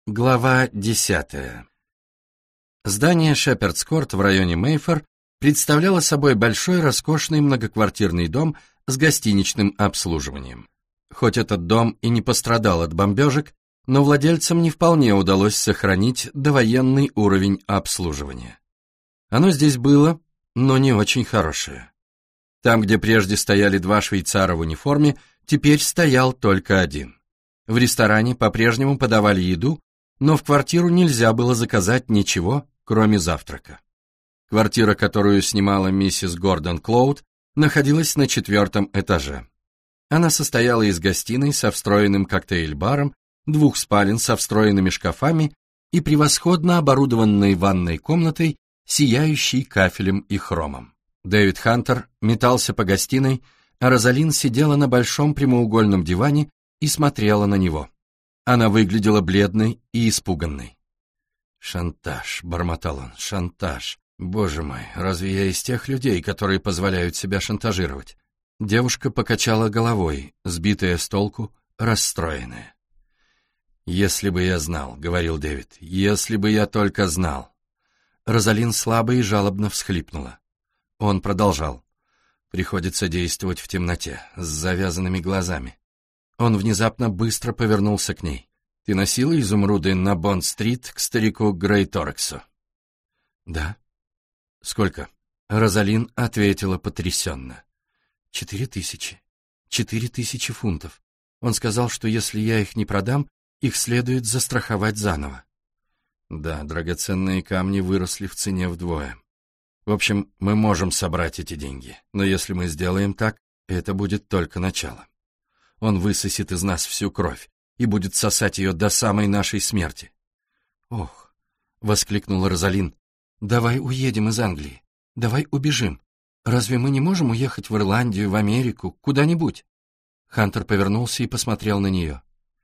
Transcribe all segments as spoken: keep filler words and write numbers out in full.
Глава десятая. Здание Шепердс-Корт в районе Мейфэр представляло собой большой роскошный многоквартирный дом с гостиничным обслуживанием. Хоть этот дом и не пострадал от бомбежек, но владельцам не вполне удалось сохранить довоенный уровень обслуживания. Оно здесь было, но не очень хорошее. Там, где прежде стояли два швейцара в униформе, теперь стоял только один. В ресторане по-прежнему подавали еду, но в квартиру нельзя было заказать ничего, кроме завтрака. Квартира, которую снимала миссис Гордон Клоуд, находилась на четвертом этаже. Она состояла из гостиной со встроенным коктейль-баром, двух спален со встроенными шкафами и превосходно оборудованной ванной комнатой, сияющей кафелем и хромом. Дэвид Хантер метался по гостиной, а Розалин сидела на большом прямоугольном диване и смотрела на него. Она выглядела бледной и испуганной. «Шантаж», — бормотал он, — «шантаж. Боже мой, разве я из тех людей, которые позволяют себя шантажировать?» Девушка покачала головой, сбитая с толку, расстроенная. «Если бы я знал», — говорил Дэвид, — «если бы я только знал». Розалин слабо и жалобно всхлипнула. Он продолжал. «Приходится действовать в темноте, с завязанными глазами». Он внезапно быстро повернулся к ней. «Ты носила изумруды на Бонд-стрит к старику Грейторексу?» «Да». «Сколько?» Розалин ответила потрясенно. «Четыре тысячи. Четыре тысячи фунтов. Он сказал, что если я их не продам, их следует застраховать заново». «Да, драгоценные камни выросли в цене вдвое. В общем, мы можем собрать эти деньги, но если мы сделаем так, это будет только начало. Он высосет из нас всю кровь и будет сосать ее до самой нашей смерти». «Ох», — воскликнула Розалин, — «давай уедем из Англии, давай убежим. Разве мы не можем уехать в Ирландию, в Америку, куда-нибудь?» Хантер повернулся и посмотрел на нее.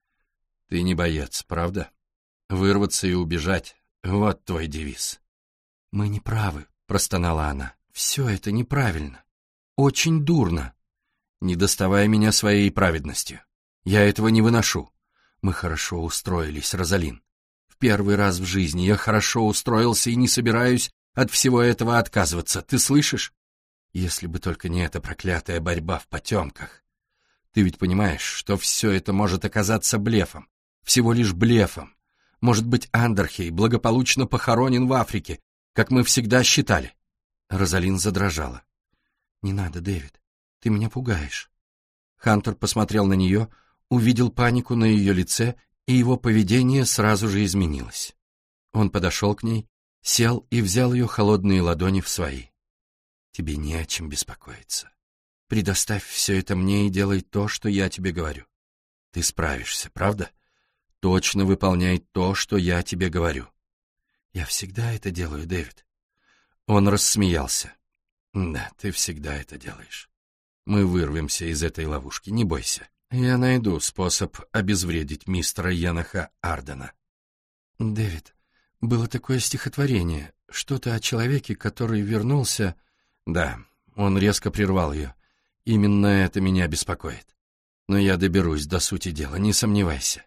«Ты не боец, правда? Вырваться и убежать — вот твой девиз». «Мы не правы», — простонала она. «Все это неправильно. Очень дурно. Не доставай меня своей праведностью. Я этого не выношу. Мы хорошо устроились, Розалин. В первый раз в жизни я хорошо устроился и не собираюсь от всего этого отказываться. Ты слышишь? Если бы только не эта проклятая борьба в потемках. Ты ведь понимаешь, что все это может оказаться блефом. Всего лишь блефом. Может быть, Андерхей благополучно похоронен в Африке, как мы всегда считали». Розалин задрожала. «Не надо, Дэвид. Ты меня пугаешь». Хантер посмотрел на нее, увидел панику на ее лице, и его поведение сразу же изменилось. Он подошел к ней, сел и взял ее холодные ладони в свои. «Тебе не о чем беспокоиться. Предоставь все это мне и делай то, что я тебе говорю. Ты справишься, правда? Точно выполняй то, что я тебе говорю». «Я всегда это делаю, Дэвид». Он рассмеялся. «Да, ты всегда это делаешь. Мы вырвемся из этой ловушки, не бойся. Я найду способ обезвредить мистера Йонаха Ардена». «Дэвид, было такое стихотворение, что-то о человеке, который вернулся...» «Да», — он резко прервал ее. «Именно это меня беспокоит. Но я доберусь до сути дела, не сомневайся».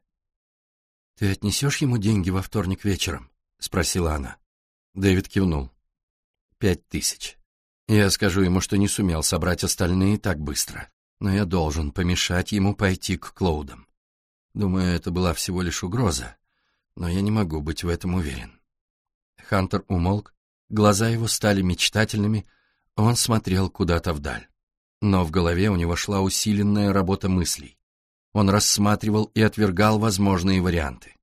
«Ты отнесешь ему деньги во вторник вечером?» — спросила она. Дэвид кивнул. «Пять тысяч. Я скажу ему, что не сумел собрать остальные так быстро, но я должен помешать ему пойти к Клоудам. Думаю, это была всего лишь угроза, но я не могу быть в этом уверен». Хантер умолк, глаза его стали мечтательными, он смотрел куда-то вдаль. Но в голове у него шла усиленная работа мыслей. Он рассматривал и отвергал возможные варианты.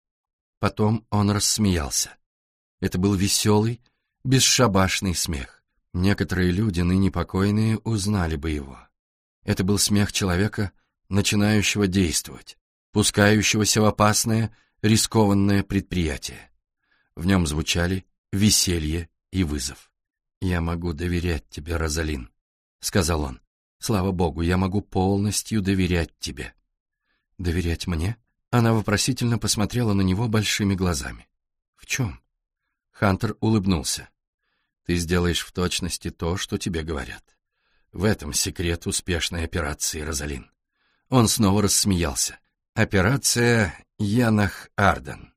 Потом он рассмеялся. Это был веселый, бесшабашный смех. Некоторые люди, ныне покойные, узнали бы его. Это был смех человека, начинающего действовать, пускающегося в опасное, рискованное предприятие. В нем звучали веселье и вызов. «Я могу доверять тебе, Розалин», — сказал он. «Слава Богу, я могу полностью доверять тебе». «Доверять мне?» Она вопросительно посмотрела на него большими глазами. «В чем?» Хантер улыбнулся. «Ты сделаешь в точности то, что тебе говорят. В этом секрет успешной операции, Розалин». Он снова рассмеялся. «Операция Йонах Арден».